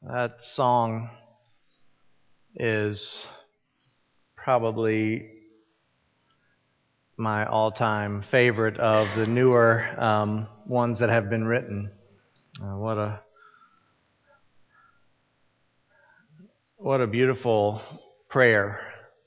That song is probably my all-time favorite of the newer ones that have been written. What a beautiful prayer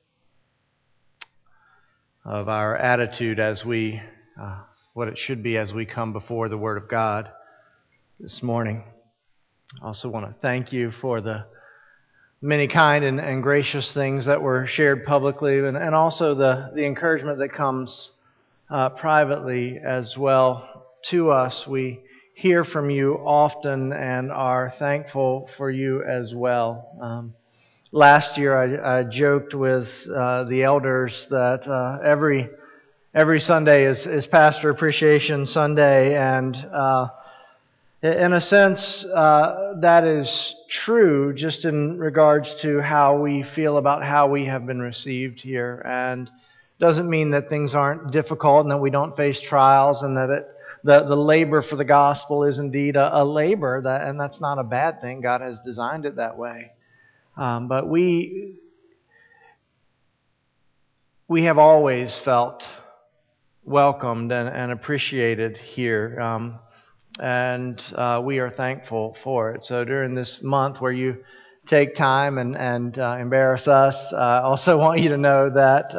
of our attitude as what it should be as we come before the Word of God this morning. I also want to thank you for the many kind and gracious things that were shared publicly, and also the encouragement that comes privately as well to us. We hear from you often and are thankful for you as well. Last year I joked with the elders that every Sunday is Pastor Appreciation Sunday, and in a sense, that is true just in regards to how we feel about how we have been received here. And doesn't mean that things aren't difficult and that we don't face trials and that the labor for the gospel is indeed a labor, and that's not a bad thing. God has designed it that way. But we have always felt welcomed and appreciated here. And we are thankful for it. So during this month where you take time and embarrass us, I also want you to know that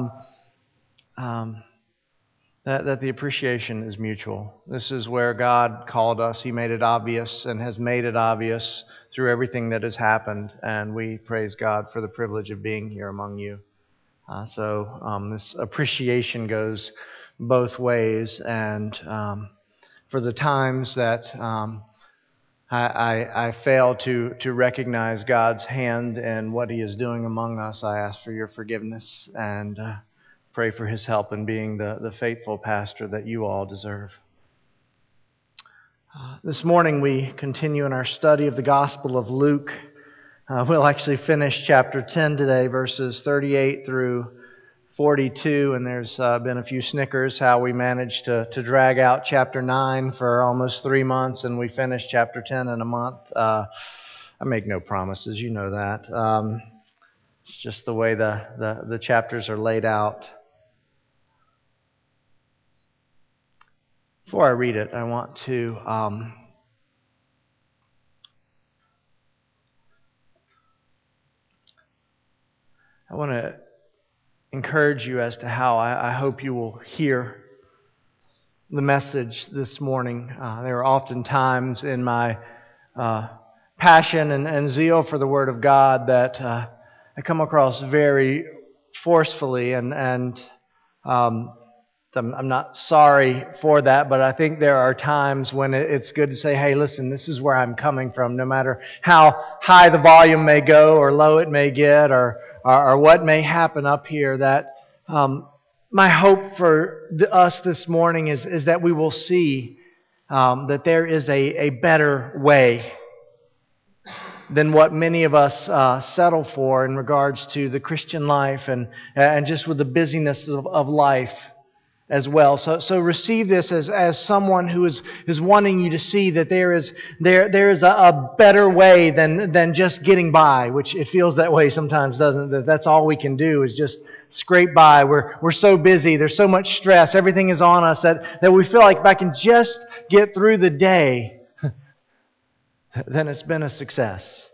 that the appreciation is mutual. This is where God called us. He made it obvious and has made it obvious through everything that has happened. And we praise God for the privilege of being here among you. So this appreciation goes both ways, and for the times that I fail to recognize God's hand and what He is doing among us, I ask for your forgiveness and pray for His help in being the faithful pastor that you all deserve. This morning we continue in our study of the Gospel of Luke. We'll actually finish chapter 10 today, verses 38 through 42, and there's been a few snickers how we managed to drag out chapter 9 for almost 3 months, and we finished chapter 10 in a month. I make no promises, you know that. It's just the way the chapters are laid out. Before I read it, I want to encourage you as to how I hope you will hear the message this morning. There are often times in my passion and zeal for the Word of God that I come across very forcefully, and I'm not sorry for that, but I think there are times when it's good to say, hey, listen, this is where I'm coming from, no matter how high the volume may go or low it may get or what may happen up here, that my hope for us this morning is that we will see that there is a better way than what many of us settle for in regards to the Christian life and just with the busyness of life as well. So receive this as someone who is wanting you to see that there is a better way than just getting by, which it feels that way sometimes, doesn't it? That's all we can do is just scrape by. We're so busy. There's so much stress. Everything is on us that we feel like if I can just get through the day, then it's been a success.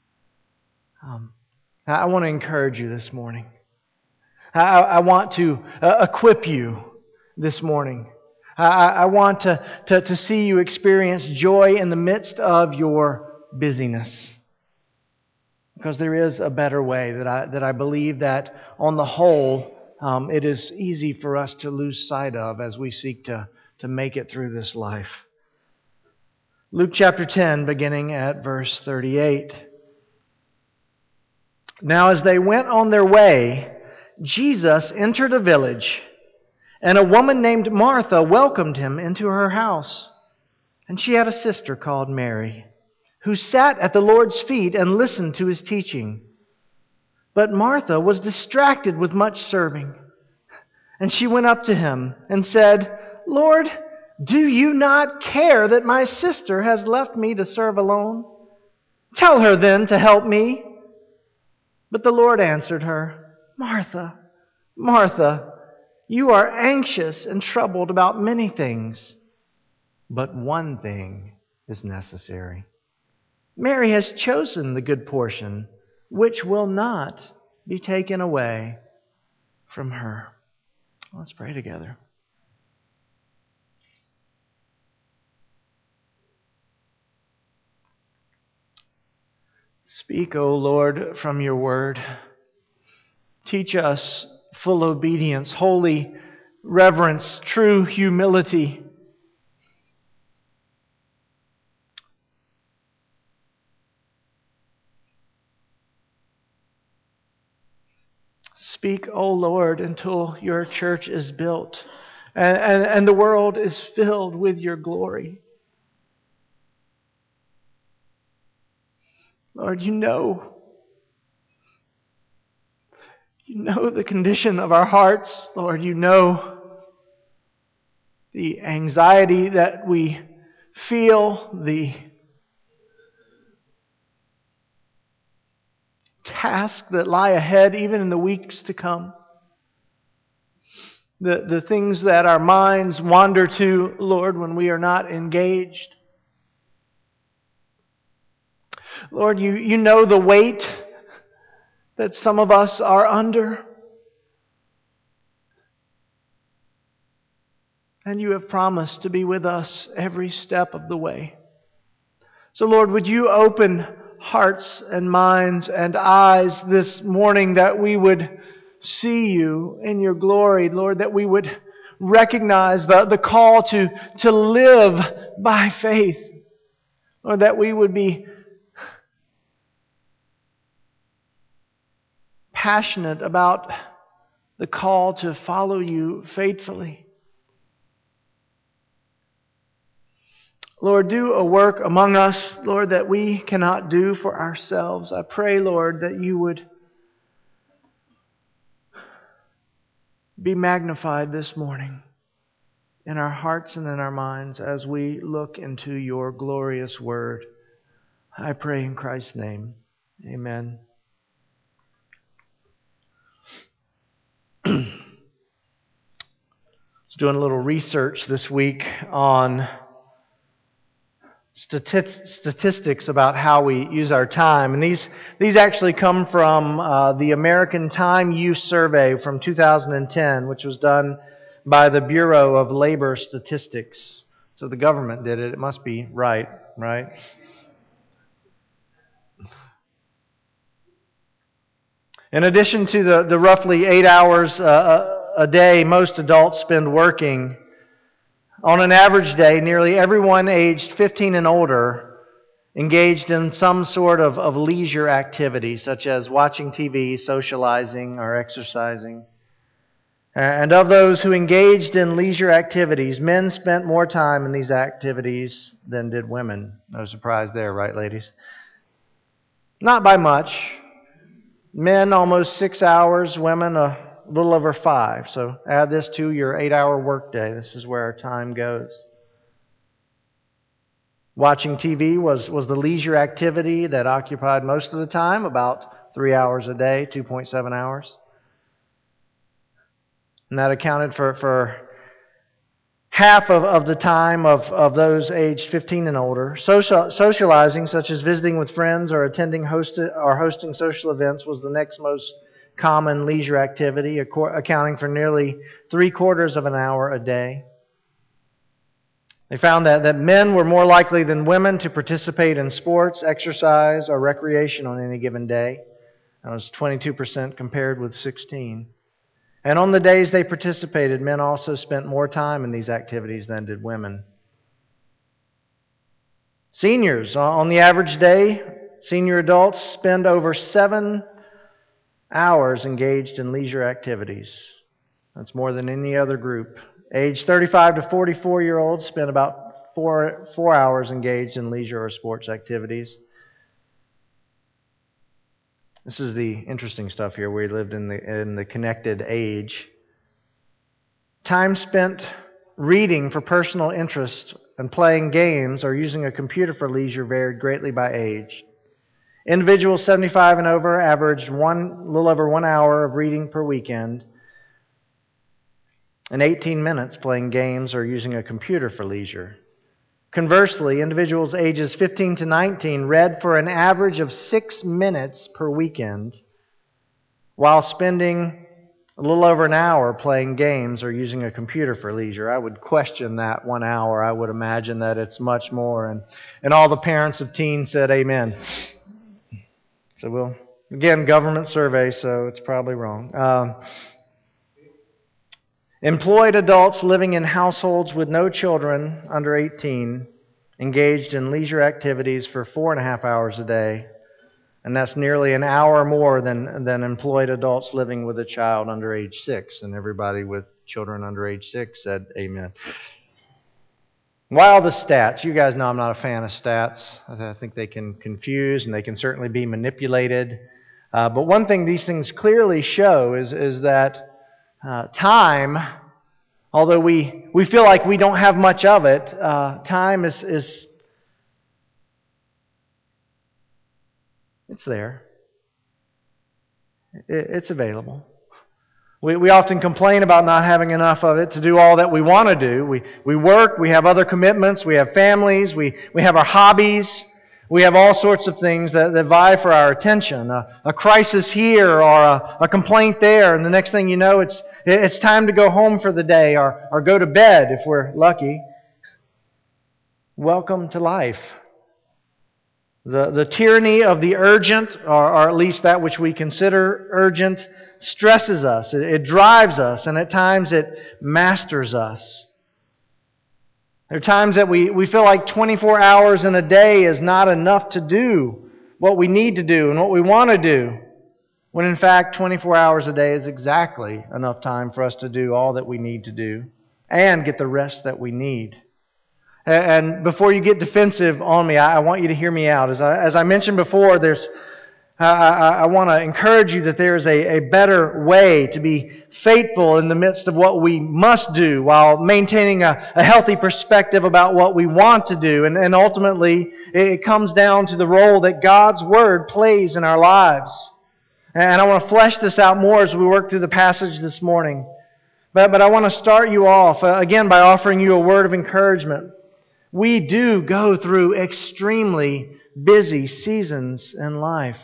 I want to encourage you this morning. I want to equip you this morning. I want to see you experience joy in the midst of your busyness. Because there is a better way that I believe that on the whole it is easy for us to lose sight of as we seek to make it through this life. Luke chapter 10, beginning at verse 38. Now as they went on their way, Jesus entered a village, and a woman named Martha welcomed Him into her house. And she had a sister called Mary, who sat at the Lord's feet and listened to His teaching. But Martha was distracted with much serving. And she went up to Him and said, Lord, do you not care that my sister has left me to serve alone? Tell her then to help me." But the Lord answered her, "Martha, Martha, you are anxious and troubled about many things, but one thing is necessary. Mary has chosen the good portion, which will not be taken away from her." Let's pray together. Speak, O Lord, from your word. Teach us full obedience, holy reverence, true humility. Speak, O Lord, until your church is built and the world is filled with your glory. Lord, you know the condition of our hearts. Lord, you know the anxiety that we feel, the tasks that lie ahead, even in the weeks to come. The things that our minds wander to, Lord, when we are not engaged. Lord, you know the weight that some of us are under. And you have promised to be with us every step of the way. So, Lord, would you open hearts and minds and eyes this morning that we would see you in your glory, Lord, that we would recognize the call to live by faith, Lord, that we would be passionate about the call to follow you faithfully. Lord, do a work among us, Lord, that we cannot do for ourselves. I pray, Lord, that you would be magnified this morning in our hearts and in our minds as we look into your glorious word. I pray in Christ's name. Amen. I was doing a little research this week on statistics about how we use our time. And these actually come from the American Time Use Survey from 2010, which was done by the Bureau of Labor Statistics. So the government did it. It must be right? In addition to the roughly 8 hours a day most adults spend working, on an average day, nearly everyone aged 15 and older engaged in some sort of leisure activity, such as watching TV, socializing, or exercising. And of those who engaged in leisure activities, men spent more time in these activities than did women. No surprise there, right, ladies? Not by much. Men almost 6 hours, women a little over 5. So add this to your 8-hour workday. This is where our time goes. Watching TV was the leisure activity that occupied most of the time, about 3 hours a day, 2.7 hours. And that accounted for half of the time of those aged 15 and older. Socializing, such as visiting with friends or hosting social events, was the next most common leisure activity, accounting for nearly 3/4 of an hour a day. They found that men were more likely than women to participate in sports, exercise, or recreation on any given day. That was 22% compared with 16%. And on the days they participated, men also spent more time in these activities than did women. Seniors, on the average day, senior adults spend over 7 hours engaged in leisure activities. That's more than any other group. Age 35 to 44-year-olds spend about 4 hours engaged in leisure or sports activities. This is the interesting stuff here. We lived in the connected age. Time spent reading for personal interest and playing games or using a computer for leisure varied greatly by age. Individuals 75 and over averaged a little over 1 hour of reading per weekend, and 18 minutes playing games or using a computer for leisure. Conversely, individuals ages 15 to 19 read for an average of 6 minutes per weekend, while spending a little over an hour playing games or using a computer for leisure. I would question that 1 hour. I would imagine that it's much more. And all the parents of teens said amen. So again, government survey, so it's probably wrong. Employed adults living in households with no children under 18 engaged in leisure activities for 4.5 hours a day. And that's nearly an hour more than employed adults living with a child under age 6. And everybody with children under age 6 said amen. While the stats, you guys know I'm not a fan of stats. I think they can confuse and they can certainly be manipulated. But one thing these things clearly show is that time, although we feel like we don't have much of it, time is it's there. It's available. We often complain about not having enough of it to do all that we want to do. We work, we have other commitments, we have families, we have our hobbies, we have all sorts of things that vie for our attention. A crisis here or a complaint there, and the next thing you know, it's time to go home for the day or go to bed if we're lucky. Welcome to life. The tyranny of the urgent, or at least that which we consider urgent, stresses us. It drives us, and at times it masters us. There are times that we feel like 24 hours in a day is not enough to do what we need to do and what we want to do, when in fact 24 hours a day is exactly enough time for us to do all that we need to do and get the rest that we need. And before you get defensive on me, I want you to hear me out. As I mentioned before, I want to encourage you that there is a better way to be faithful in the midst of what we must do while maintaining a healthy perspective about what we want to do. And ultimately, it comes down to the role that God's Word plays in our lives. And I want to flesh this out more as we work through the passage this morning. But I want to start you off, again, by offering you a word of encouragement. We do go through extremely busy seasons in life.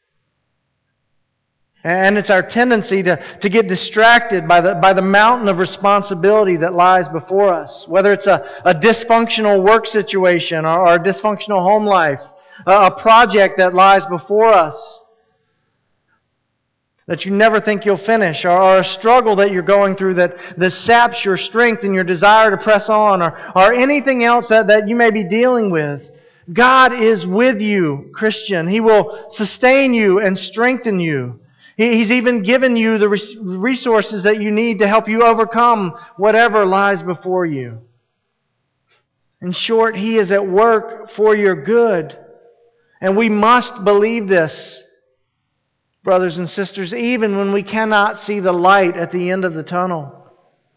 And it's our tendency to get distracted by the mountain of responsibility that lies before us. Whether it's a dysfunctional work situation or a dysfunctional home life, a project that lies before us that you never think you'll finish, or a struggle that you're going through that saps your strength and your desire to press on, or anything else that you may be dealing with. God is with you, Christian. He will sustain you and strengthen you. He's even given you the resources that you need to help you overcome whatever lies before you. In short, He is at work for your good. And we must believe this, brothers and sisters, even when we cannot see the light at the end of the tunnel.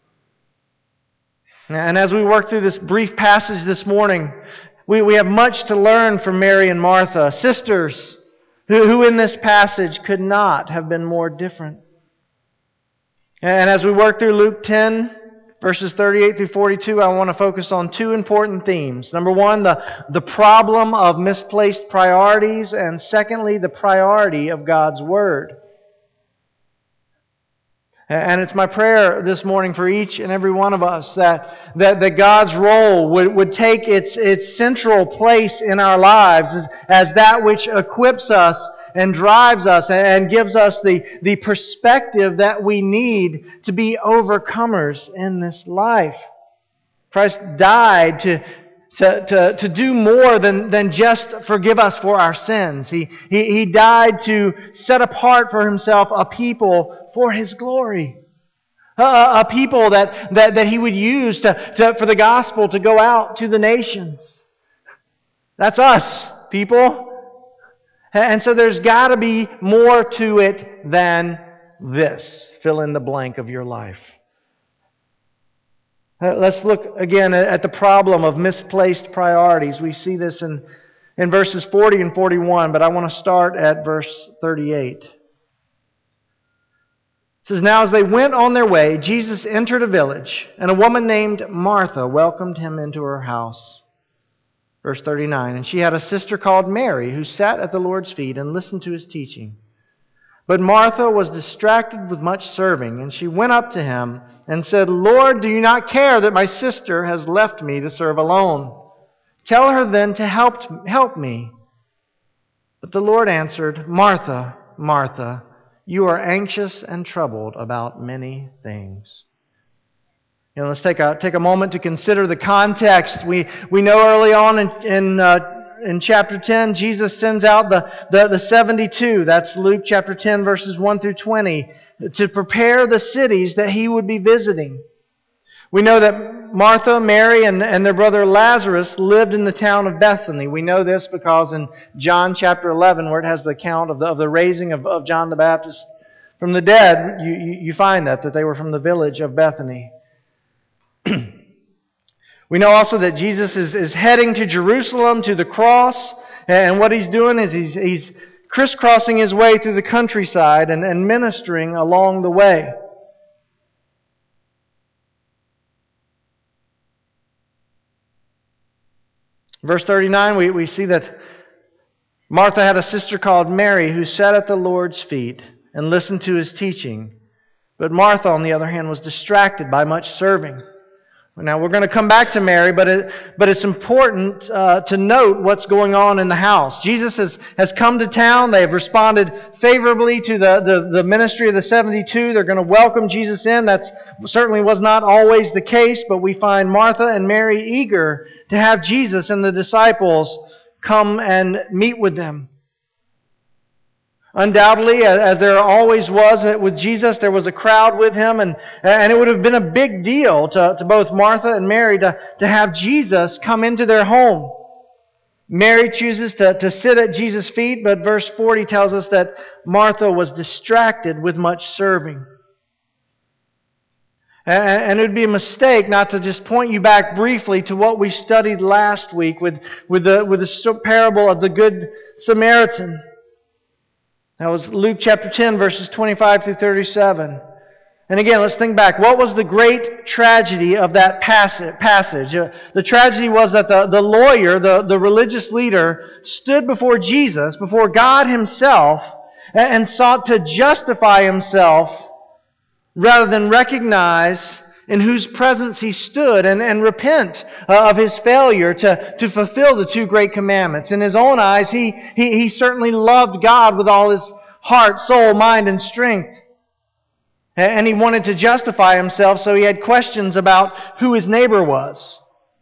And as we work through this brief passage this morning, we have much to learn from Mary and Martha, sisters who in this passage could not have been more different. And as we work through Luke 10, verses 38 through 42, I want to focus on two important themes. Number one, the problem of misplaced priorities, and secondly, the priority of God's Word. And it's my prayer this morning for each and every one of us that God's role would take its central place in our lives as that which equips us and drives us and gives us the perspective that we need to be overcomers in this life. Christ died to do more than just forgive us for our sins. He died to set apart for Himself a people for His glory. A people that He would use for the gospel to go out to the nations. That's us, people. And so there's got to be more to it than this. Fill in the blank of your life. Let's look again at the problem of misplaced priorities. We see this in in verses 40 and 41, but I want to start at verse 38. It says, "Now as they went on their way, Jesus entered a village, and a woman named Martha welcomed him into her house." Verse 39, "And she had a sister called Mary, who sat at the Lord's feet and listened to his teaching. But Martha was distracted with much serving, and she went up to him and said, 'Lord, do you not care that my sister has left me to serve alone? Tell her then to help me.' But the Lord answered, 'Martha, Martha, you are anxious and troubled about many things.'" Let's take a moment to consider the context. We know early on in chapter 10, Jesus sends out the 72. That's Luke chapter 10, verses 1 through 20, to prepare the cities that he would be visiting. We know that Martha, Mary, and their brother Lazarus lived in the town of Bethany. We know this because in John chapter 11, where it has the account of the raising of John the Baptist from the dead, you find that they were from the village of Bethany. We know also that Jesus is heading to Jerusalem, to the cross, and what he's doing is he's crisscrossing his way through the countryside and ministering along the way. Verse 39, we see that Martha had a sister called Mary who sat at the Lord's feet and listened to his teaching. But Martha, on the other hand, was distracted by much serving. Now, we're going to come back to Mary, but it's important to note what's going on in the house. Jesus has come to town. They have responded favorably to the ministry of the 72. They're going to welcome Jesus in. That certainly was not always the case, but we find Martha and Mary eager to have Jesus and the disciples come and meet with them. Undoubtedly, as there always was with Jesus, there was a crowd with him, and it would have been a big deal to both Martha and Mary to have Jesus come into their home. Mary chooses to sit at Jesus' feet, but verse 40 tells us that Martha was distracted with much serving. And it would be a mistake not to just point you back briefly to what we studied last week with the parable of the Good Samaritan. That was Luke chapter 10, verses 25 through 37. And again, let's think back. What was the great tragedy of that passage? The tragedy was that the lawyer, the religious leader, stood before Jesus, before God himself, and sought to justify himself rather than recognize in whose presence he stood and repent of his failure to fulfill the two great commandments. In his own eyes, he certainly loved God with all his heart, soul, mind, and strength. And he wanted to justify himself, so he had questions about who his neighbor was.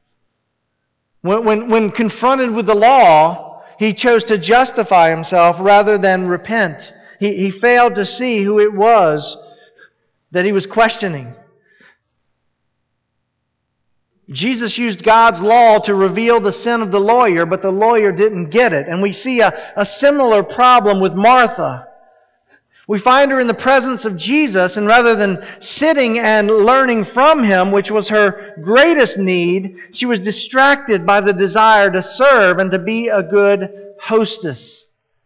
When confronted with the law, he chose to justify himself rather than repent. He failed to see who it was that he was questioning. Jesus used God's law to reveal the sin of the lawyer, but the lawyer didn't get it. And we see a similar problem with Martha. We find her in the presence of Jesus, and rather than sitting and learning from him, which was her greatest need, she was distracted by the desire to serve and to be a good hostess.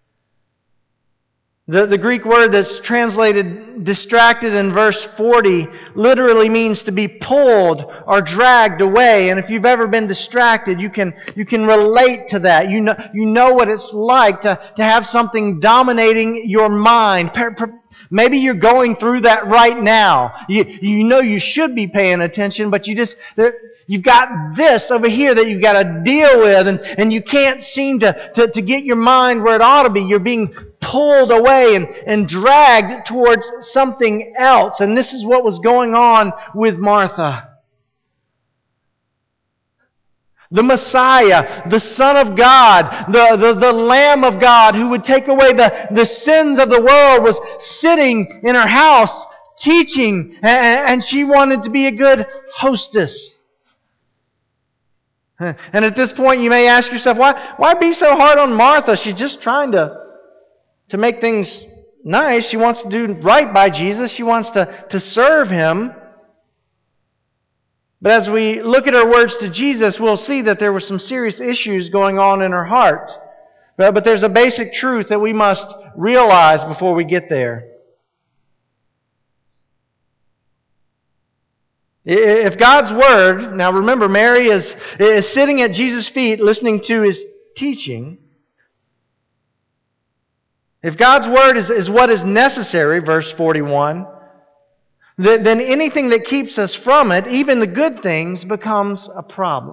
The Greek word that's translated distracted in verse 40 literally means to be pulled or dragged away. And if you've ever been distracted, you can relate to that. You know what it's like to have something dominating your mind. Maybe you're going through that right now. You know you should be paying attention, but you've got this over here that you've got to deal with, and you can't seem to get your mind where it ought to be. You're being pulled away and dragged towards something else. And this is what was going on with Martha. The Messiah, the Son of God, the Lamb of God who would take away the sins of the world, was sitting in her house teaching, and she wanted to be a good hostess. And at this point you may ask yourself, why be so hard on Martha? She's just trying to make things nice. She wants to do right by Jesus. She wants to serve him. But as we look at her words to Jesus, we'll see that there were some serious issues going on in her heart. But there's a basic truth that we must realize before we get there. If God's Word, now remember, Mary is sitting at Jesus' feet listening to His teaching. If God's Word is what is necessary, verse 41, then anything that keeps us from it, even the good things, becomes a problem.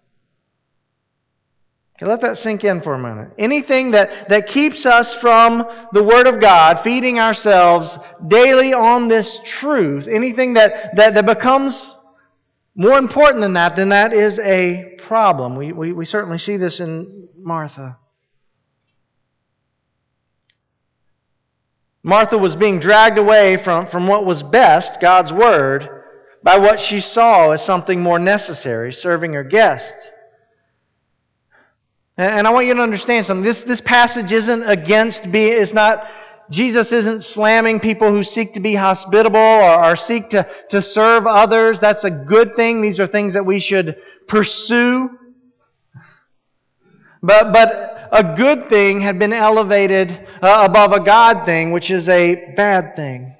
Okay, let that sink in for a minute. Anything that keeps us from the Word of God, feeding ourselves daily on this truth, anything that becomes more important than that is a problem. We certainly see this in Martha. Martha was being dragged away from what was best, God's Word, by what she saw as something more necessary, serving her guests. And I want you to understand something. This passage isn't Jesus isn't slamming people who seek to be hospitable or seek to serve others. That's a good thing. These are things that we should pursue. But a good thing had been elevated above a God thing, which is a bad thing.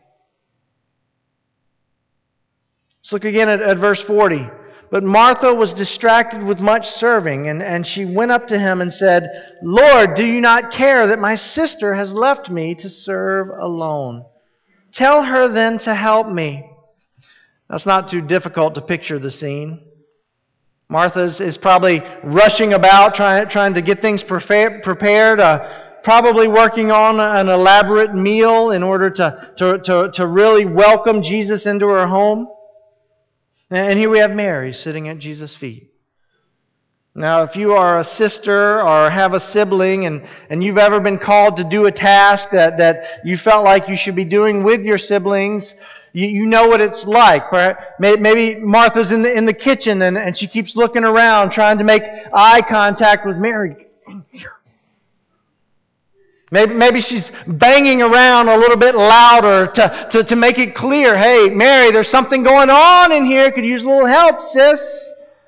Let's look again at verse 40. But Martha was distracted with much serving, and she went up to him and said, Lord, do you not care that my sister has left me to serve alone? Tell her then to help me. Now, it's not too difficult to picture the scene. Martha is probably rushing about, trying to get things prepared, probably working on an elaborate meal in order to really welcome Jesus into her home. And here we have Mary sitting at Jesus' feet. Now, if you are a sister or have a sibling and you've ever been called to do a task that you felt like you should be doing with your siblings, you know what it's like. Maybe Martha's in the kitchen and she keeps looking around trying to make eye contact with Mary. Maybe she's banging around a little bit louder to make it clear, hey, Mary, there's something going on in here. Could use a little help, sis.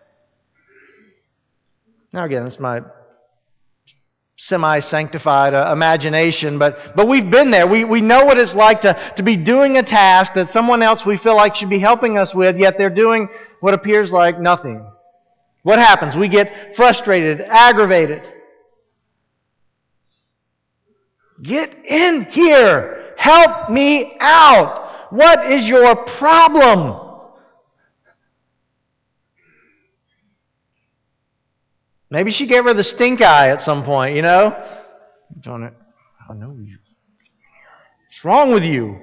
Now again, it's my semi-sanctified imagination, but we've been there. We know what it's like to be doing a task that someone else we feel like should be helping us with, yet they're doing what appears like nothing. What happens? We get frustrated, aggravated. Get in here. Help me out. What is your problem? Maybe she gave her the stink eye at some point, you know? I know you. What's wrong with you?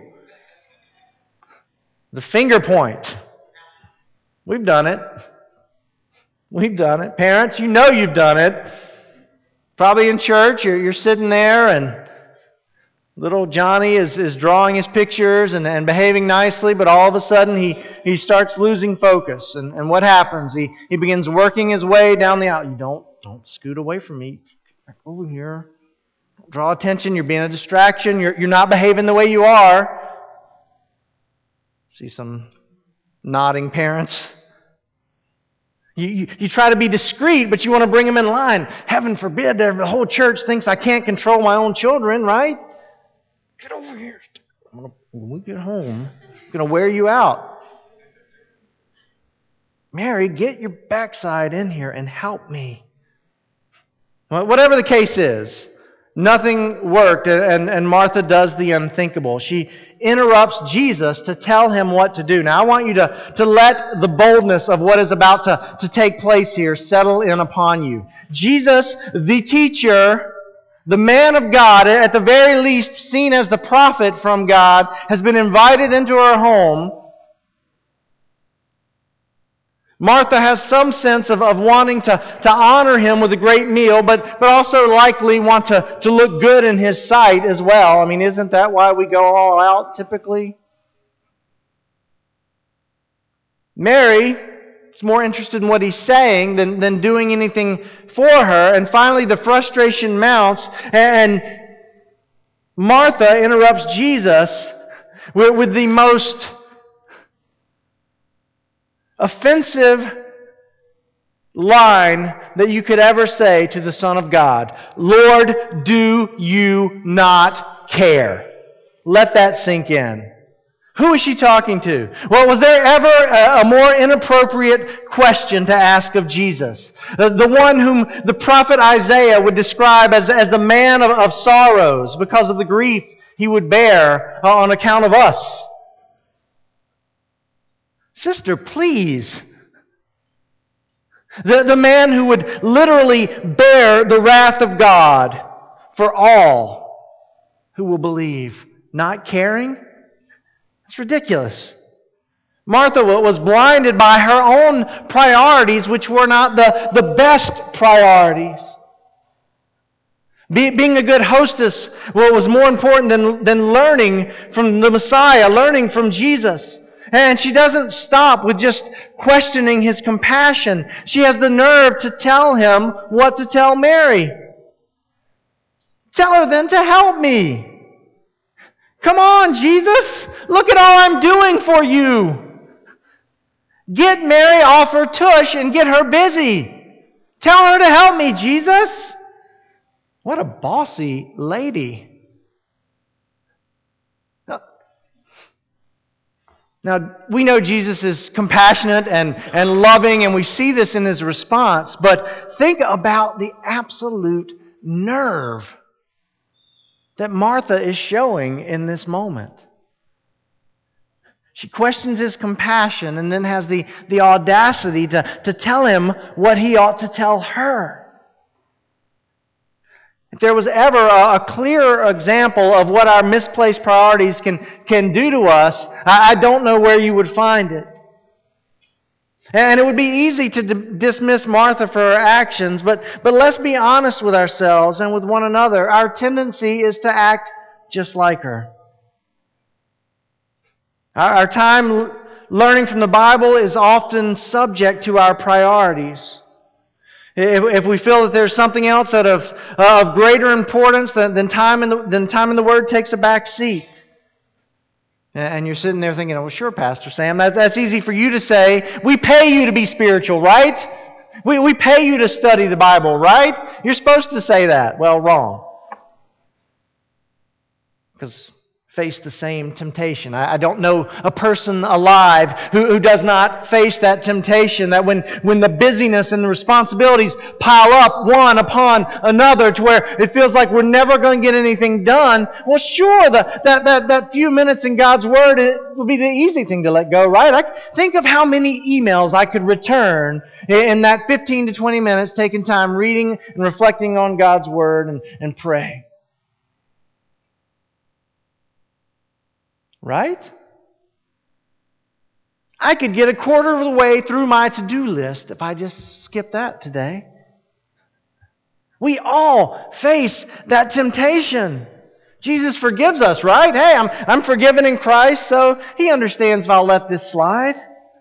The finger point. We've done it. We've done it. Parents, you know you've done it. Probably in church, you're sitting there and little Johnny is drawing his pictures and behaving nicely, but all of a sudden he starts losing focus. And what happens? He begins working his way down the aisle. You don't scoot away from me. Get back over here. Don't draw attention. You're being a distraction. You're not behaving the way you are. See some nodding parents. You try to be discreet, but you want to bring them in line. Heaven forbid the whole church thinks I can't control my own children, right? Get over here. When we get home, I'm going to wear you out. Mary, get your backside in here and help me. Well, whatever the case is, nothing worked, and Martha does the unthinkable. She interrupts Jesus to tell him what to do. Now, I want you to let the boldness of what is about to take place here settle in upon you. Jesus, the teacher, the man of God, at the very least seen as the prophet from God, has been invited into her home. Martha has some sense of wanting to honor him with a great meal, but also likely want to look good in his sight as well. I mean, isn't that why we go all out typically? Mary is more interested in what he's saying than doing anything for her. And finally, the frustration mounts, and Martha interrupts Jesus with the most offensive line that you could ever say to the Son of God. Lord, do you not care? Let that sink in. Who is she talking to? Well, was there ever a more inappropriate question to ask of Jesus? The one whom the prophet Isaiah would describe as the man of sorrows because of the grief he would bear on account of us. Sister, please. The man who would literally bear the wrath of God for all who will believe. Not caring? It's ridiculous. Martha was blinded by her own priorities, which were not the best priorities. Being a good hostess was more important than learning from the Messiah, learning from Jesus. And she doesn't stop with just questioning His compassion. She has the nerve to tell Him what to tell Mary. Tell her then to help me. Come on, Jesus. Look at all I'm doing for you. Get Mary off her tush and get her busy. Tell her to help me, Jesus. What a bossy lady. Now, we know Jesus is compassionate and loving, and we see this in His response, but think about the absolute nerve that Martha is showing in this moment. She questions His compassion and then has the audacity to tell Him what He ought to tell her. If there was ever a clearer example of what our misplaced priorities can do to us, I don't know where you would find it. And it would be easy to dismiss Martha for her actions, but let's be honest with ourselves and with one another. Our tendency is to act just like her. Our time learning from the Bible is often subject to our priorities. If we feel that there's something else that of greater importance than time in the Word takes a back seat. And you're sitting there thinking, oh, sure, Pastor Sam, that's easy for you to say. We pay you to be spiritual, right? We pay you to study the Bible, right? You're supposed to say that. Well, wrong. Because face the same temptation. I don't know a person alive who does not face that temptation, that when the busyness and the responsibilities pile up one upon another to where it feels like we're never going to get anything done, well, sure, that few minutes in God's Word, it would be the easy thing to let go, right? Think of how many emails I could return in that 15 to 20 minutes taking time reading and reflecting on God's Word and praying. Right? I could get a quarter of the way through my to-do list if I just skip that today. We all face that temptation. Jesus forgives us, right? Hey, I'm forgiven in Christ, so He understands if I'll let this slide.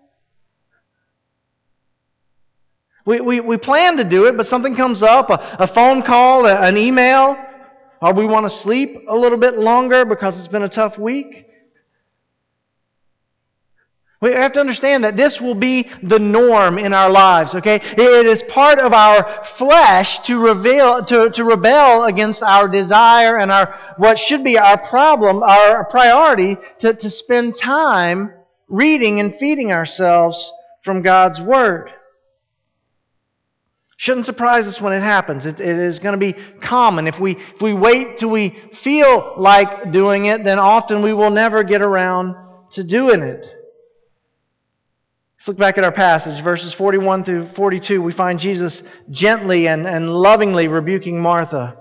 We plan to do it, but something comes up, a phone call, an email, or we want to sleep a little bit longer because it's been a tough week. We have to understand that this will be the norm in our lives, okay? It is part of our flesh to rebel against our desire and what should be our problem, our priority, to spend time reading and feeding ourselves from God's Word. Shouldn't surprise us when it happens. It is going to be common. If we wait till we feel like doing it, then often we will never get around to doing it. Let's look back at our passage, verses 41 through 42. We find Jesus gently and lovingly rebuking Martha.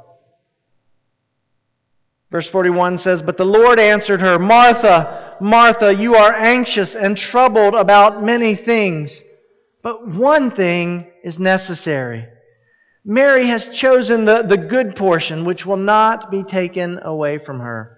Verse 41 says, "But the Lord answered her, 'Martha, Martha, you are anxious and troubled about many things, but one thing is necessary. Mary has chosen the good portion, which will not be taken away from her.'"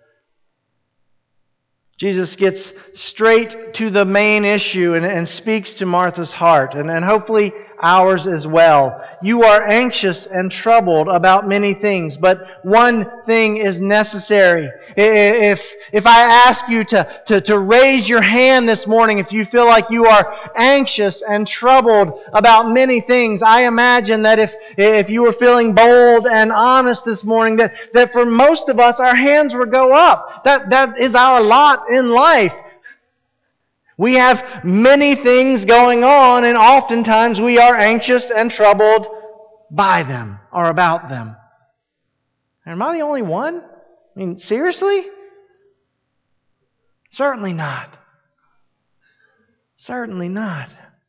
Jesus gets straight to the main issue and speaks to Martha's heart. And hopefully ours as well. You are anxious and troubled about many things, but one thing is necessary. If I ask you to raise your hand this morning, if you feel like you are anxious and troubled about many things, I imagine that if you were feeling bold and honest this morning, that for most of us, our hands would go up. That is our lot in life. We have many things going on, and oftentimes we are anxious and troubled by them or about them. Am I the only one? I mean, seriously? Certainly not. Certainly not.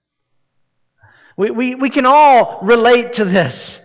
We can all relate to this.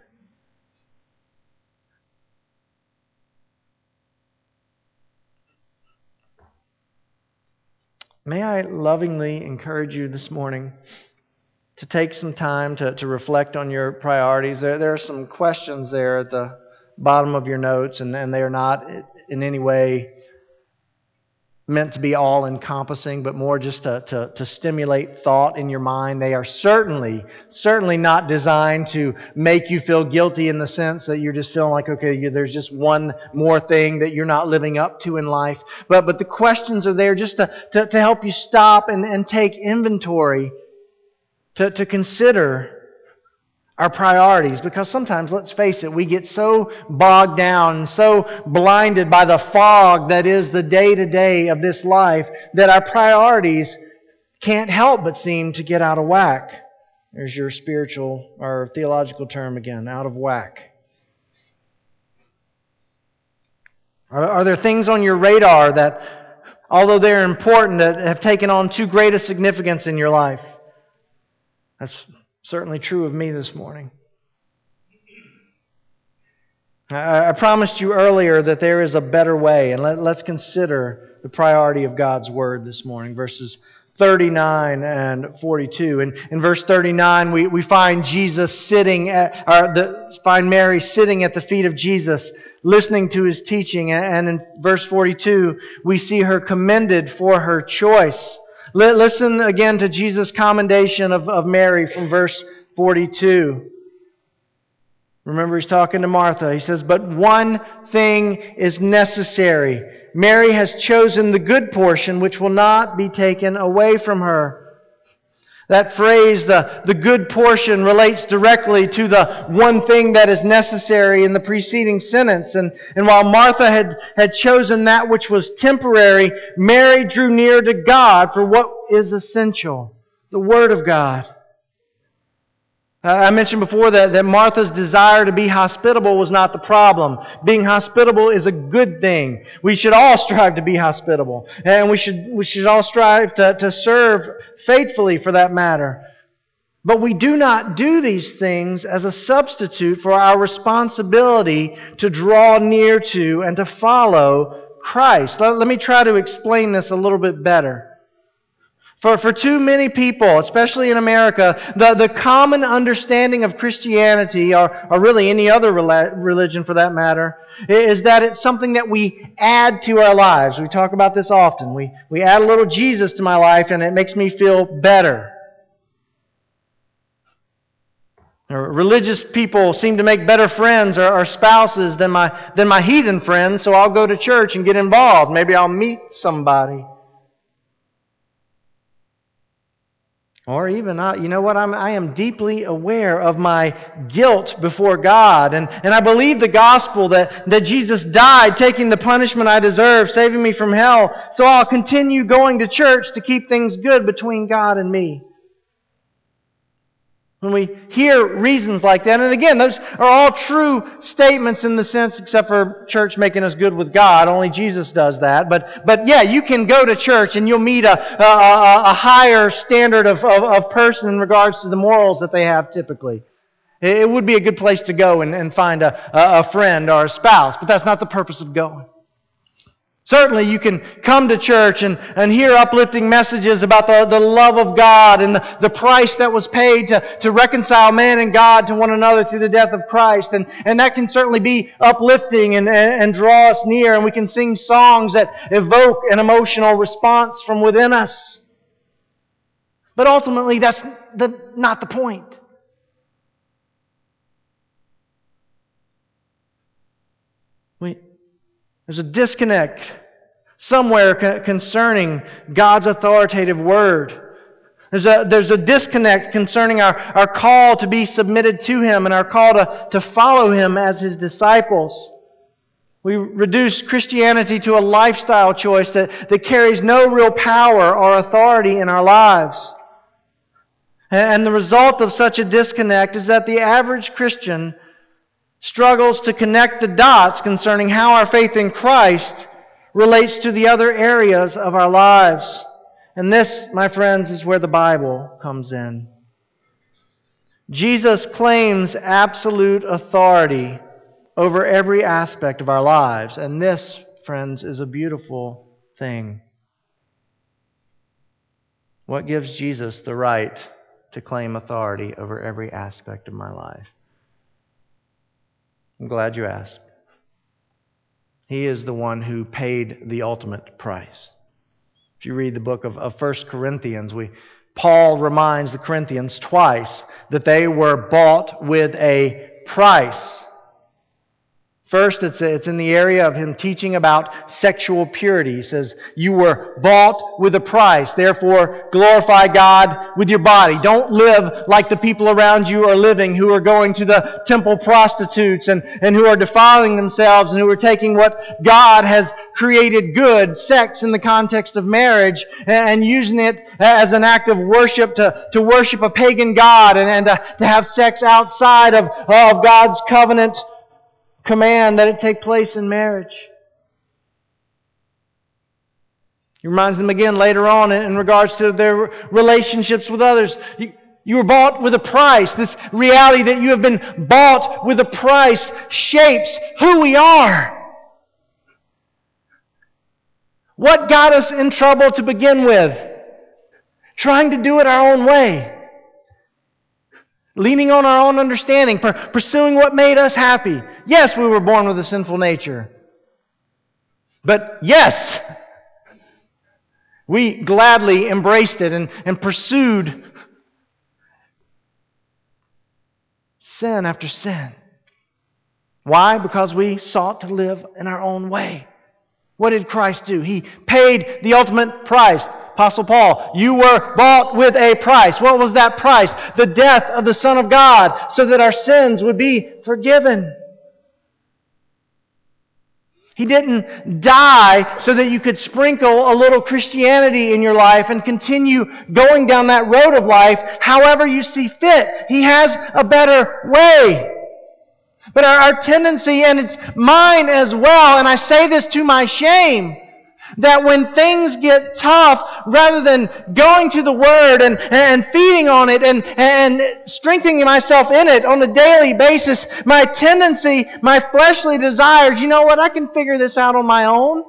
May I lovingly encourage you this morning to take some time to reflect on your priorities. There are some questions there at the bottom of your notes, and they are not in any way meant to be all-encompassing, but more just to stimulate thought in your mind. They are certainly not designed to make you feel guilty in the sense that you're just feeling like, okay, there's just one more thing that you're not living up to in life. But the questions are there just to help you stop and take inventory, to consider our priorities, because sometimes, let's face it, we get so bogged down and so blinded by the fog that is the day-to-day of this life that our priorities can't help but seem to get out of whack. There's your spiritual or theological term again, out of whack. Are there things on your radar that, although they're important, that have taken on too great a significance in your life? That's certainly true of me this morning. I promised you earlier that there is a better way, and let's consider the priority of God's Word this morning, verses 39 and 42. In verse 39, we find find Mary sitting at the feet of Jesus, listening to His teaching, and in verse 42, we see her commended for her choice. Listen again to Jesus' commendation of Mary from verse 42. Remember, He's talking to Martha. He says, "But one thing is necessary. Mary has chosen the good portion, which will not be taken away from her." That phrase, the good portion, relates directly to the one thing that is necessary in the preceding sentence. And while Martha had chosen that which was temporary, Mary drew near to God for what is essential, the Word of God. I mentioned before that Martha's desire to be hospitable was not the problem. Being hospitable is a good thing. We should all strive to be hospitable. And we should all strive to serve faithfully, for that matter. But we do not do these things as a substitute for our responsibility to draw near to and to follow Christ. Let me try to explain this a little bit better. For too many people, especially in America, the common understanding of Christianity, or really any other religion for that matter, is that it's something that we add to our lives. We talk about this often. We add a little Jesus to my life and it makes me feel better. Religious people seem to make better friends or spouses than my heathen friends, so I'll go to church and get involved. Maybe I'll meet somebody. Or even, you know what, I am deeply aware of my guilt before God. And I believe the gospel that Jesus died, taking the punishment I deserve, saving me from hell. So I'll continue going to church to keep things good between God and me. When we hear reasons like that, and again, those are all true statements in the sense, except for church making us good with God. Only Jesus does that. But yeah, you can go to church and you'll meet a higher standard of person in regards to the morals that they have typically. It would be a good place to go and find a friend or a spouse, but that's not the purpose of going. Certainly you can come to church and hear uplifting messages about the love of God and the price that was paid to reconcile man and God to one another through the death of Christ. And that can certainly be uplifting and draw us near. And we can sing songs that evoke an emotional response from within us. But ultimately, that's not the point. There's a disconnect somewhere concerning God's authoritative word. There's a disconnect concerning our call to be submitted to Him and our call to follow Him as His disciples. We reduce Christianity to a lifestyle choice that carries no real power or authority in our lives. And the result of such a disconnect is that the average Christian struggles to connect the dots concerning how our faith in Christ relates to the other areas of our lives. And this, my friends, is where the Bible comes in. Jesus claims absolute authority over every aspect of our lives. And this, friends, is a beautiful thing. What gives Jesus the right to claim authority over every aspect of my life? I'm glad you asked. He is the one who paid the ultimate price. If you read the book of 1 Corinthians, Paul reminds the Corinthians twice that they were bought with a price. First, it's in the area of him teaching about sexual purity. He says, you were bought with a price. Therefore, glorify God with your body. Don't live like the people around you are living, who are going to the temple prostitutes and who are defiling themselves and who are taking what God has created good, sex in the context of marriage, and using it as an act of worship to worship a pagan god and to have sex outside of God's covenant command that it take place in marriage. He reminds them again later on in regards to their relationships with others. You were bought with a price. This reality that you have been bought with a price shapes who we are. What got us in trouble to begin with? Trying to do it our own way. Leaning on our own understanding, pursuing what made us happy. Yes, we were born with a sinful nature. But yes, we gladly embraced it and pursued sin after sin. Why? Because we sought to live in our own way. What did Christ do? He paid the ultimate price. Apostle Paul, you were bought with a price. What was that price? The death of the Son of God, so that our sins would be forgiven. He didn't die so that you could sprinkle a little Christianity in your life and continue going down that road of life however you see fit. He has a better way. But our tendency, and it's mine as well, and I say this to my shame, that when things get tough, rather than going to the Word and feeding on it and strengthening myself in it on a daily basis, my tendency, my fleshly desires, you know what, I can figure this out on my own.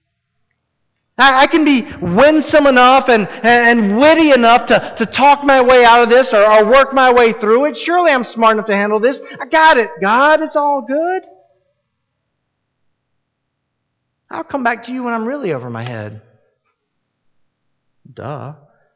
I can be winsome enough and witty enough to talk my way out of this or work my way through it. Surely I'm smart enough to handle this. I got it, God. It's all good. I'll come back to you when I'm really over my head. Duh.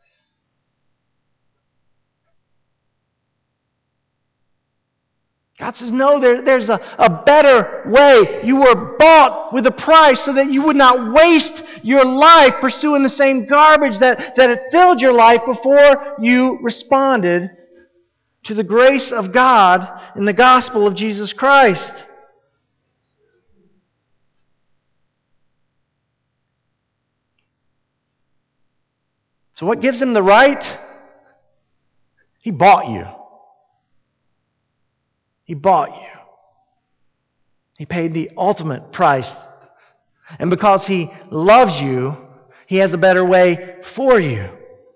God says, no, there's a better way. You were bought with a price so that you would not waste your life pursuing the same garbage that had filled your life before you responded to the grace of God in the gospel of Jesus Christ. So what gives him the right? He bought you. He bought you. He paid the ultimate price. And because He loves you, He has a better way for you.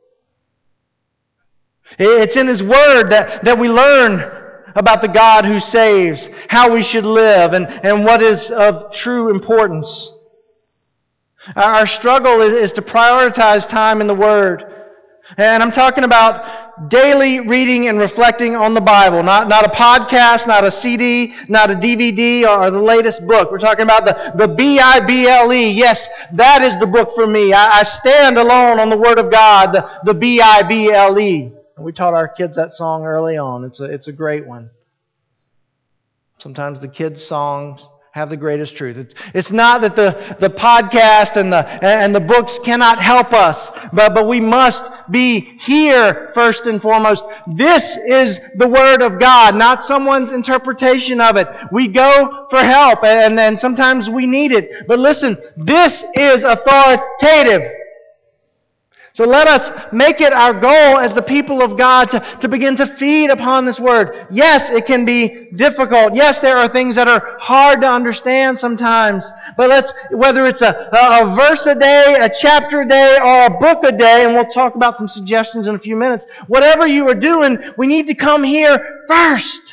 It's in His Word that we learn about the God who saves, how we should live, and what is of true importance. Our struggle is to prioritize time in the Word. And I'm talking about daily reading and reflecting on the Bible. Not a podcast, not a CD, not a DVD, or the latest book. We're talking about the Bible. Yes, that is the book for me. I stand alone on the Word of God, the Bible. We taught our kids that song early on. It's a great one. Sometimes the kids' songs have the greatest truth. It's not that the podcast and the books cannot help us, but we must be here first and foremost. This is the Word of God, not someone's interpretation of it. We go for help, and sometimes we need it. But listen, this is authoritative. So let us make it our goal as the people of God to begin to feed upon this Word. Yes, it can be difficult. Yes, there are things that are hard to understand sometimes. But whether it's a verse a day, a chapter a day, or a book a day, and we'll talk about some suggestions in a few minutes, whatever you are doing, we need to come here first.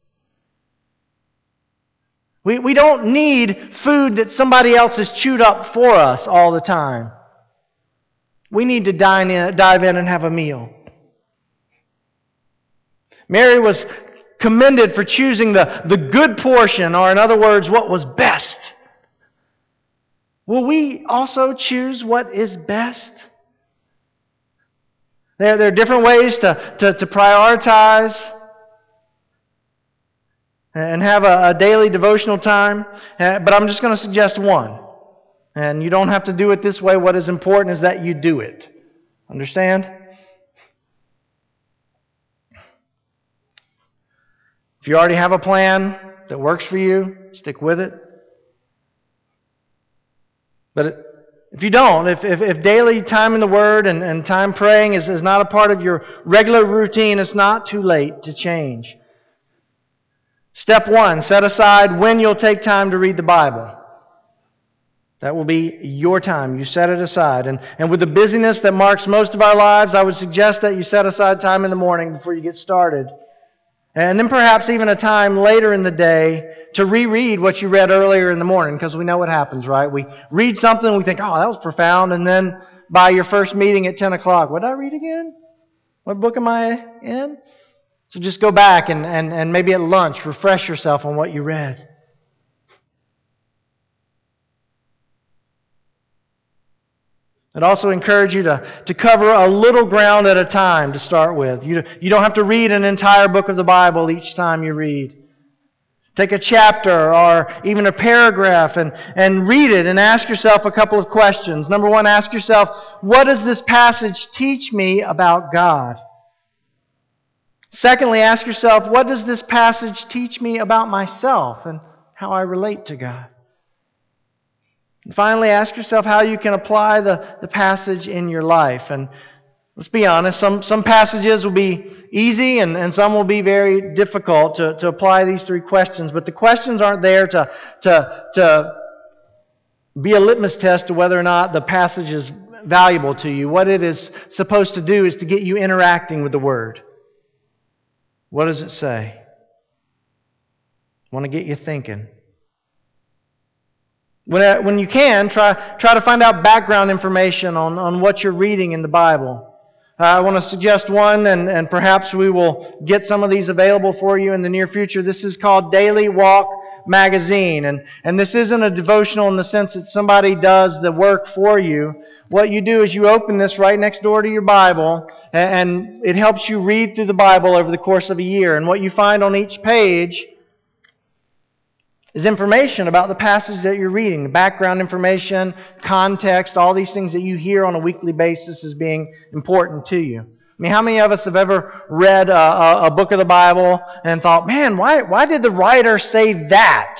We don't need food that somebody else has chewed up for us all the time. We need to dive in and have a meal. Mary was commended for choosing the good portion, or in other words, what was best. Will we also choose what is best? There are different ways to prioritize and have a daily devotional time, but I'm just going to suggest one. And you don't have to do it this way. What is important is that you do it. Understand? If you already have a plan that works for you, stick with it. But if you don't, if daily time in the Word and time praying is not a part of your regular routine, it's not too late to change. Step 1, set aside when you'll take time to read the Bible. That will be your time. You set it aside. And with the busyness that marks most of our lives, I would suggest that you set aside time in the morning before you get started. And then perhaps even a time later in the day to reread what you read earlier in the morning, because we know what happens, right? We read something and we think, oh, that was profound, and then by your first meeting at 10 o'clock, what did I read again? What book am I in? So just go back and maybe at lunch refresh yourself on what you read. I'd also encourage you to cover a little ground at a time to start with. You don't have to read an entire book of the Bible each time you read. Take a chapter or even a paragraph and read it and ask yourself a couple of questions. Number 1, ask yourself, what does this passage teach me about God? Secondly, ask yourself, what does this passage teach me about myself and how I relate to God? And finally, ask yourself how you can apply the passage in your life. And let's be honest, some passages will be easy and some will be very difficult to apply these 3 questions. But the questions aren't there to be a litmus test to whether or not the passage is valuable to you. What it is supposed to do is to get you interacting with the Word. What does it say? I want to get you thinking. When you can, try to find out background information on what you're reading in the Bible. I want to suggest one, and perhaps we will get some of these available for you in the near future. This is called Daily Walk Magazine. And this isn't a devotional in the sense that somebody does the work for you. What you do is you open this right next door to your Bible, and it helps you read through the Bible over the course of a year. And what you find on each page is information about the passage that you're reading, the background information, context, all these things that you hear on a weekly basis as being important to you. I mean, how many of us have ever read a book of the Bible and thought, man, why did the writer say that?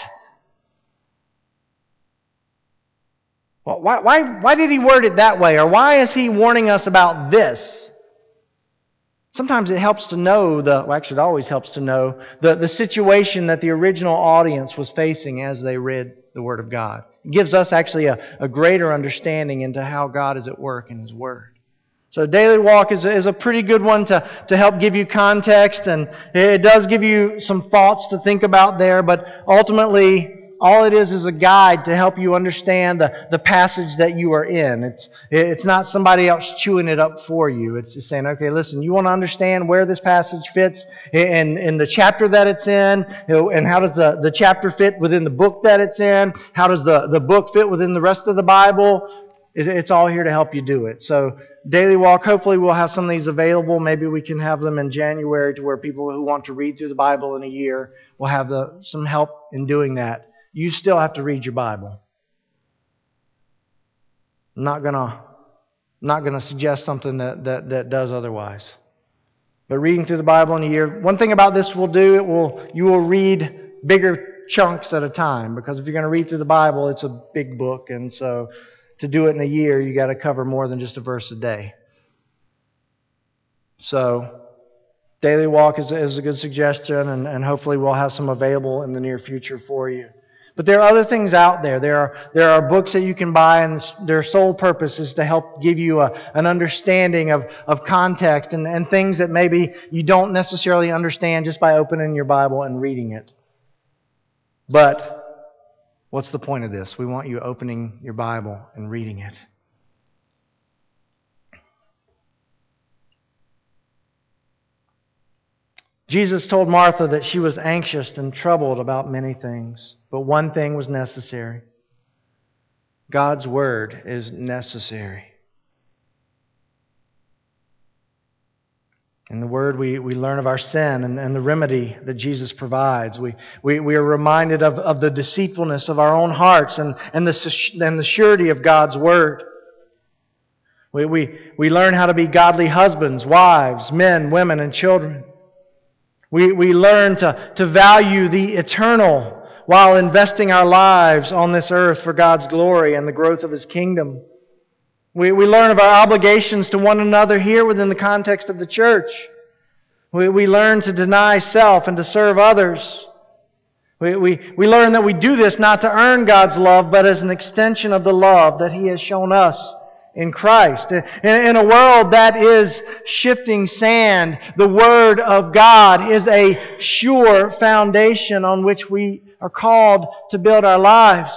Well, why did he word it that way? Or why is he warning us about this? Sometimes it helps to know it always helps to know the situation that the original audience was facing as they read the Word of God. It gives us actually a greater understanding into how God is at work in His Word. So Daily Walk is a pretty good one to help give you context, and it does give you some thoughts to think about there, but ultimately all it is a guide to help you understand the passage that you are in. It's not somebody else chewing it up for you. It's just saying, okay, listen, you want to understand where this passage fits in the chapter that it's in, and how does the chapter fit within the book that it's in? How does the book fit within the rest of the Bible? It's all here to help you do it. So Daily Walk, hopefully we'll have some of these available. Maybe we can have them in January to where people who want to read through the Bible in a year will have some help in doing that. You still have to read your Bible. I'm not gonna suggest something that does otherwise. But reading through the Bible in a year, one thing about this will do, you will read bigger chunks at a time, because if you're going to read through the Bible, it's a big book, and so to do it in a year, you got to cover more than just a verse a day. So, Daily Walk is a good suggestion, and hopefully we'll have some available in the near future for you. But there are other things out there. There are books that you can buy, and their sole purpose is to help give you an understanding of context and things that maybe you don't necessarily understand just by opening your Bible and reading it. But what's the point of this? We want you opening your Bible and reading it. Jesus told Martha that she was anxious and troubled about many things, but one thing was necessary. God's Word is necessary. In the Word, we learn of our sin and the remedy that Jesus provides. We are reminded of the deceitfulness of our own hearts and the surety of God's Word. We learn how to be godly husbands, wives, men, women, and children. We learn to value the eternal while investing our lives on this earth for God's glory and the growth of His kingdom. We learn of our obligations to one another here within the context of the church. We learn to deny self and to serve others. We learn that we do this not to earn God's love, but as an extension of the love that He has shown us in Christ. In a world that is shifting sand, the Word of God is a sure foundation on which we are called to build our lives.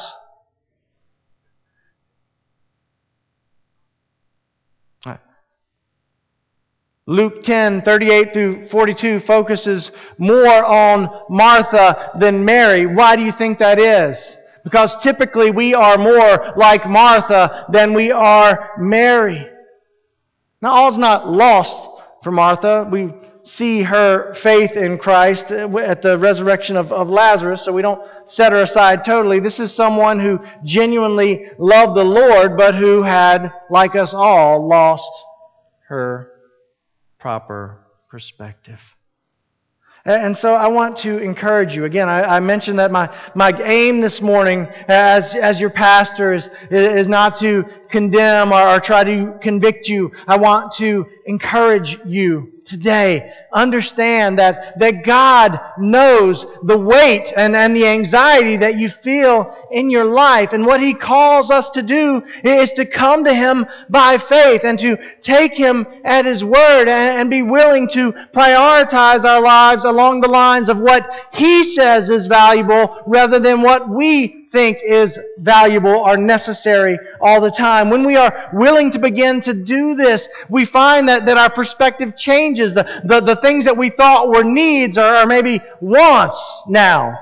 Luke 10:38 through 42 focuses more on Martha than Mary. Why do you think that is? Because typically we are more like Martha than we are Mary. Now, all's not lost for Martha. We see her faith in Christ at the resurrection of Lazarus, so we don't set her aside totally. This is someone who genuinely loved the Lord, but who had, like us all, lost her proper perspective. And so I want to encourage you. Again, I mentioned that my aim this morning as your pastor is not to condemn or try to convict you. I want to encourage you today. Understand that God knows the weight and the anxiety that you feel in your life. And what He calls us to do is to come to Him by faith and to take Him at His word and be willing to prioritize our lives along the lines of what He says is valuable rather than what we think is valuable or necessary all the time. When we are willing to begin to do this, we find that our perspective changes. The things that we thought were needs are maybe wants now.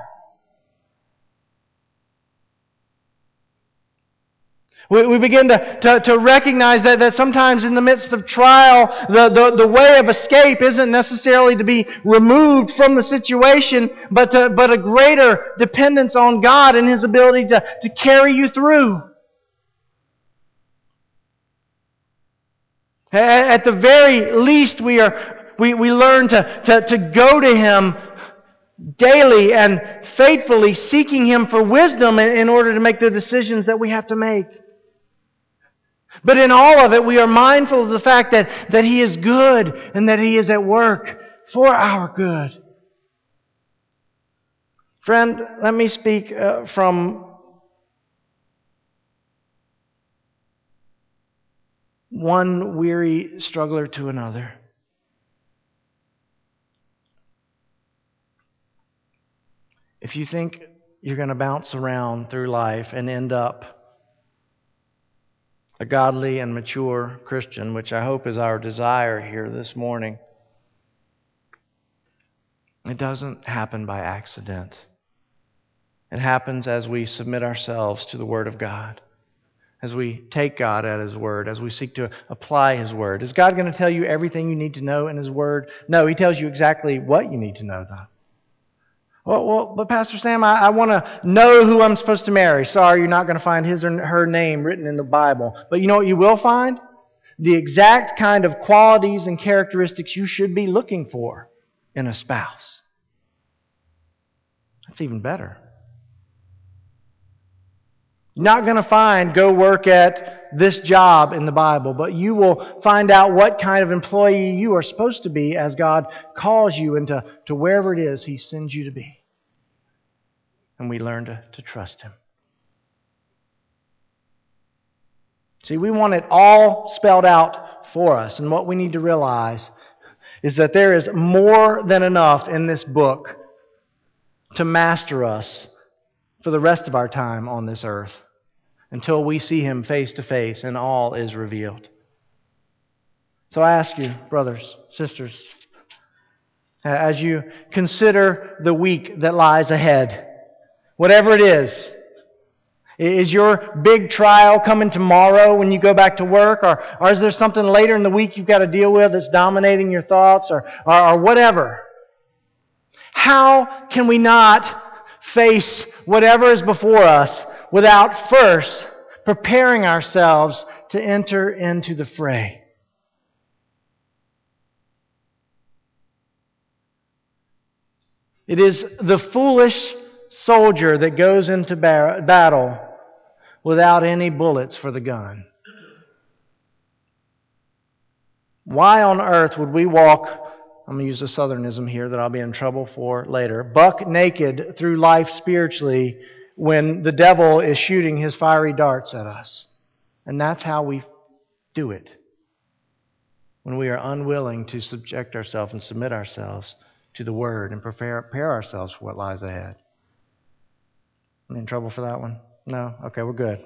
We begin to recognize that sometimes in the midst of trial, the way of escape isn't necessarily to be removed from the situation, but a greater dependence on God and His ability to carry you through. At the very least, we learn to go to Him daily and faithfully, seeking Him for wisdom in order to make the decisions that we have to make. But in all of it, we are mindful of the fact that He is good and that He is at work for our good. Friend, let me speak from one weary struggler to another. If you think you're going to bounce around through life and end up a godly and mature Christian, which I hope is our desire here this morning. It doesn't happen by accident. It happens as we submit ourselves to the Word of God, as we take God at His Word, as we seek to apply His Word. Is God going to tell you everything you need to know in His Word? No, He tells you exactly what you need to know, though. But Pastor Sam, I want to know who I'm supposed to marry. Sorry, you're not going to find his or her name written in the Bible. But you know what you will find? The exact kind of qualities and characteristics you should be looking for in a spouse. That's even better. You're not going to find, go work at this job in the Bible, but you will find out what kind of employee you are supposed to be as God calls you into wherever it is He sends you to be. And we learn to trust Him. See, we want it all spelled out for us. And what we need to realize is that there is more than enough in this book to master us for the rest of our time on this earth, until we see Him face to face and all is revealed. So I ask you, brothers, sisters, as you consider the week that lies ahead, whatever it is your big trial coming tomorrow when you go back to work? Or is there something later in the week you've got to deal with that's dominating your thoughts or whatever? How can we not face whatever is before us without first preparing ourselves to enter into the fray? It is the foolish soldier that goes into battle without any bullets for the gun. Why on earth would we walk, I'm going to use a southernism here that I'll be in trouble for later, buck naked through life spiritually when the devil is shooting his fiery darts at us? And that's how we do it, when we are unwilling to subject ourselves and submit ourselves to the Word and prepare ourselves for what lies ahead. Am I in trouble for that one? No? Okay, we're good.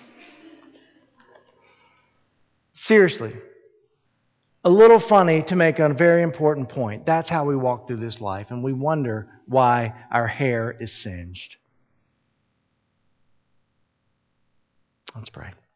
Seriously, a little funny to make a very important point. That's how we walk through this life, and we wonder why our hair is singed. Let's pray.